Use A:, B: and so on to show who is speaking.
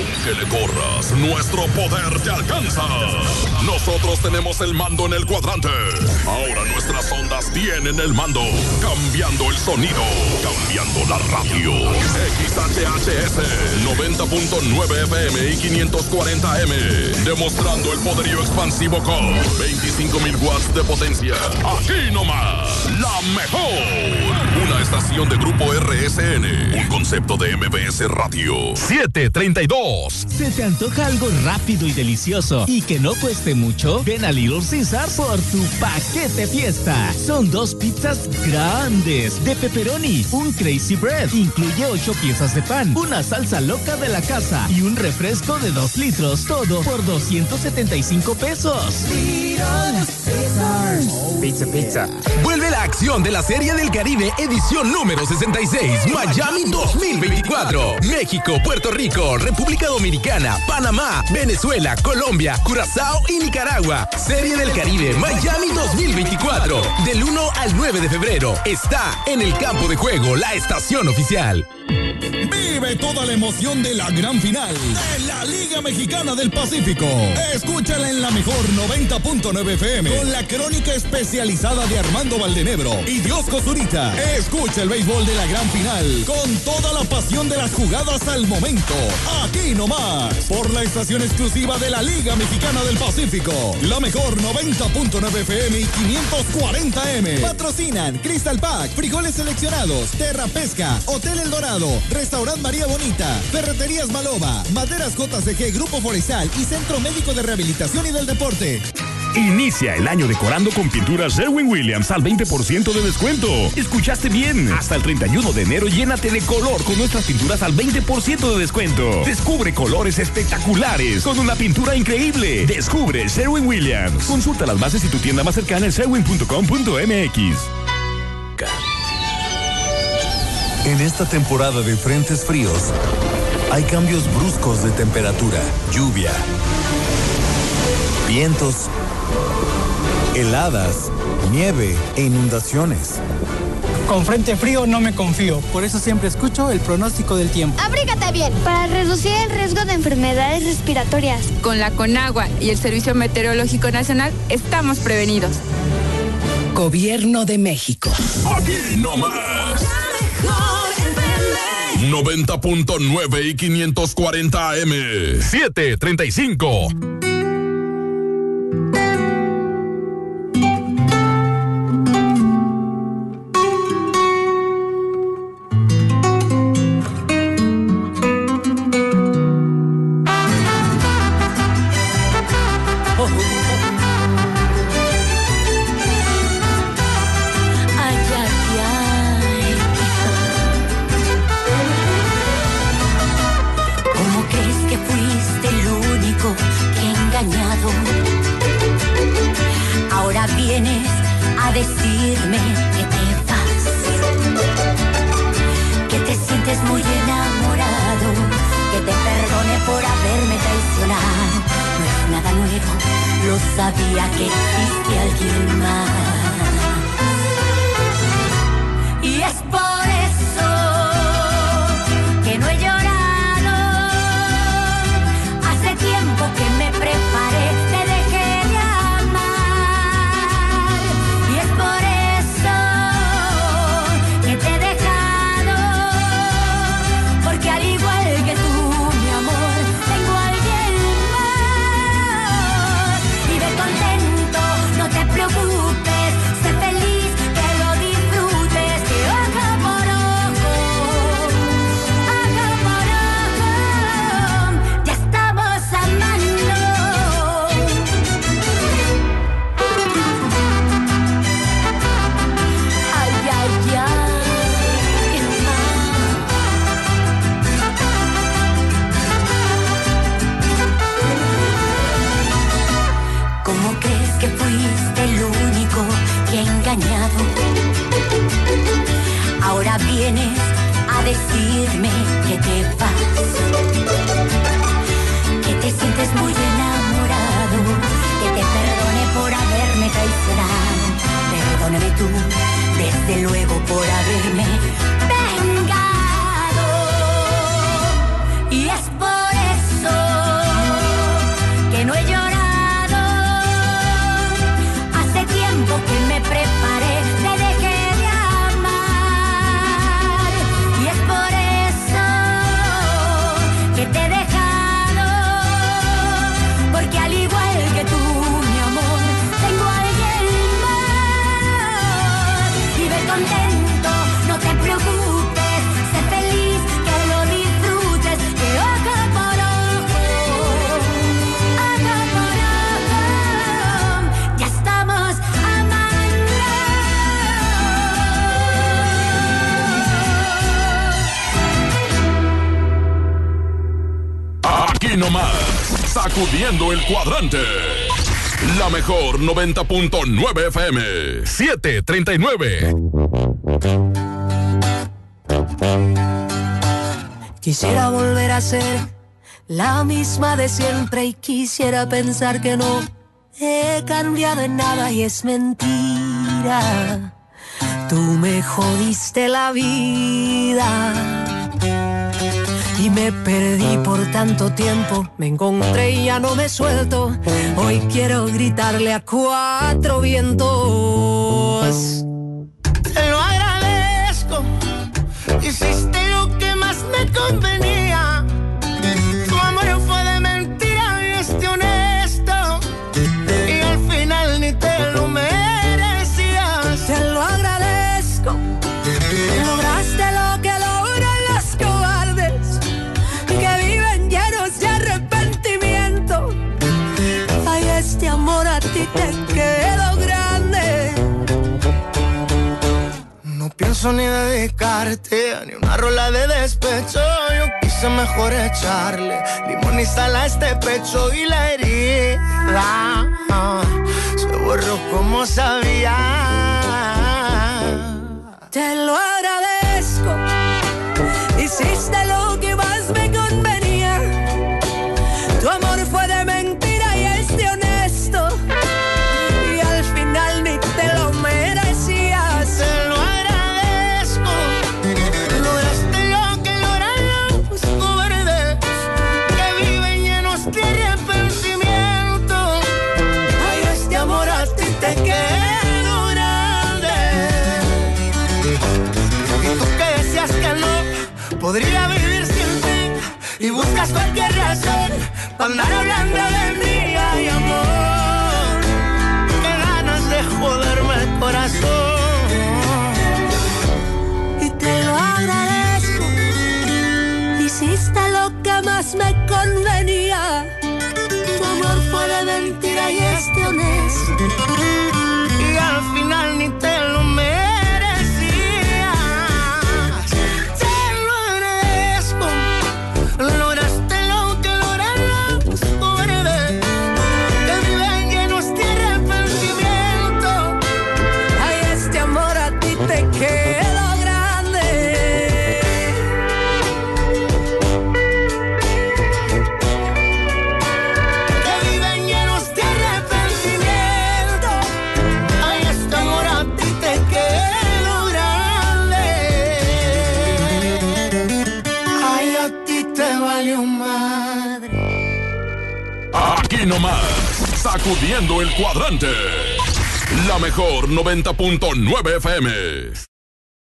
A: Aunque le corras, nuestro poder te alcanza. Nosotros tenemos el mando en el cuadrante. Ahora nuestras ondas tienen el mando. Cambiando el sonido, cambiando la radio. XHHS 90.9 FM y 540 AM. Demostrando el poderío expansivo con 25,000 watts de potencia. Aquí nomás, la mejor. Una estación de Grupo RSN. Un concepto de MBS Radio. 732.
B: ¿Se te antoja algo rápido y delicioso y que no cueste mucho? Ven a Little Caesar por tu paquete fiesta. Son 2 pizzas grandes de pepperoni, un crazy bread, incluye 8 piezas de pan, una salsa loca de la casa y un refresco de 2 litros, todo por 275 pesos.
C: Little Caesars.
D: Pizza. Vuelve la acción de la Serie del Caribe, edición número 66, Miami 2024. México, Puerto Rico, República Dominicana, Panamá, Venezuela, Colombia, Curazao y Nicaragua. Serie del Caribe, Miami 2024. Del 1 al 9 de febrero. Está en el campo de juego, la estación oficial.
E: Vive toda la emoción de la gran final de la Liga Mexicana del Pacífico. Escúchala en la mejor 90.9 FM con la crónica especializada de Armando Valdenebro y Diosco Zurita. Escucha el béisbol de la gran final con toda la pasión de las jugadas al momento. Aquí nomás, por la estación exclusiva de la Liga Mexicana del Pacífico. La mejor 90.9 FM y 540 M. Patrocinan Crystal Pack, Frijoles Seleccionados, Terra Pesca, Hotel El Dorado, Restaurant María Bonita, Ferreterías Maloba, Maderas JCG, Grupo Forestal y Centro Médico de Rehabilitación y del Deporte.
F: Inicia el año decorando con pinturas Sherwin-Williams al 20% de descuento. ¿Escuchaste bien? Hasta el 31 de enero llénate de color con nuestras pinturas al 20% de descuento. Descubre colores espectaculares con una pintura increíble. Descubre Sherwin-Williams. Consulta las bases y tu tienda más cercana en sherwin.com.mx.
G: En esta temporada de frentes fríos, hay cambios bruscos de temperatura, lluvia, vientos, heladas, nieve e inundaciones.
H: Con frente frío no me confío, por eso siempre escucho el pronóstico del tiempo.
I: Abrígate bien para reducir el riesgo de enfermedades respiratorias.
J: Con la Conagua y el Servicio Meteorológico Nacional estamos prevenidos.
K: Gobierno de México.
A: Aquí nomás. 90.9 y 540 AM. 735.
L: Decirme que te vas, que te sientes muy enamorado, que te perdone por haberme traicionado. No es nada nuevo, lo sabía que existe alguien más. Y es por eso que no he llorado. Hace tiempo que me preparé, te dejé de amar. Y es por eso que te he dejado, porque al igual que tú, mi amor, tengo a alguien más. Vive contento, no te preocupes, sé feliz, que lo disfrutes, que ojo por ojo, ya estamos amando. Ay, ay, ay. ¿Cómo crees que fuiste el único que he engañado? Ahora vienes a decirme que te vas, que te sientes muy enamorado, que te perdone por haberme traicionado. Perdóname tú, desde luego, por haberme vengado. Y es por eso
A: Aquí nomás, sacudiendo el cuadrante. La mejor 90.9 FM, 7:39.
M: Quisiera volver a ser la misma de siempre y quisiera pensar que no he cambiado en nada y es mentira. Tú me jodiste la vida y me perdí por tanto tiempo. Me encontré y ya no me suelto. Hoy quiero gritarle a cuatro vientos.
N: Te lo agradezco. Hiciste lo que más me convenía. Tu amor fue de mentira y este honesto. Y al final ni te lo merecías.
M: Te lo agradezco. Lograste lo que logran los cobardes, que viven llenos de arrepentimiento. Ay, este amor a ti te quedó grande.
N: No pienso ni dedicarte ni una rola de despecho. Yo quise mejor echarle limón y sal a este pecho y la herida se borró como sabía.
M: Te lo agradezco. Hiciste lo que más me convenía. Tu amor fue de mentira y este honesto. Y al final ni te lo merecías.
N: Te lo agradezco. Lograste lo que logran los cobardes, que viven llenos de arrepentimiento.
M: Ay, este amor a ti te quedó grande.
N: Y tú que decías que no podría vivir sin ti, y buscas cualquier razón para andar hablando de mí. Ay, amor, qué ganas de joderme el corazón.
M: Y te lo agradezco. Hiciste lo que más me convenía. Tu amor fue de mentira y este honesto.
N: Y al final ni te lo merecías. Te lo agradezco. Lograste lo que logran los cobardes, que viven llenos de arrepentimiento.
M: Ay, este amor a ti te quedó grande.
N: Que viven llenos de arrepentimiento. Ay, este amor a ti te quedó grande. Ay, a ti te valió madre.
A: Aquí nomás, sacudiendo el cuadrante. La mejor 90.9 FM.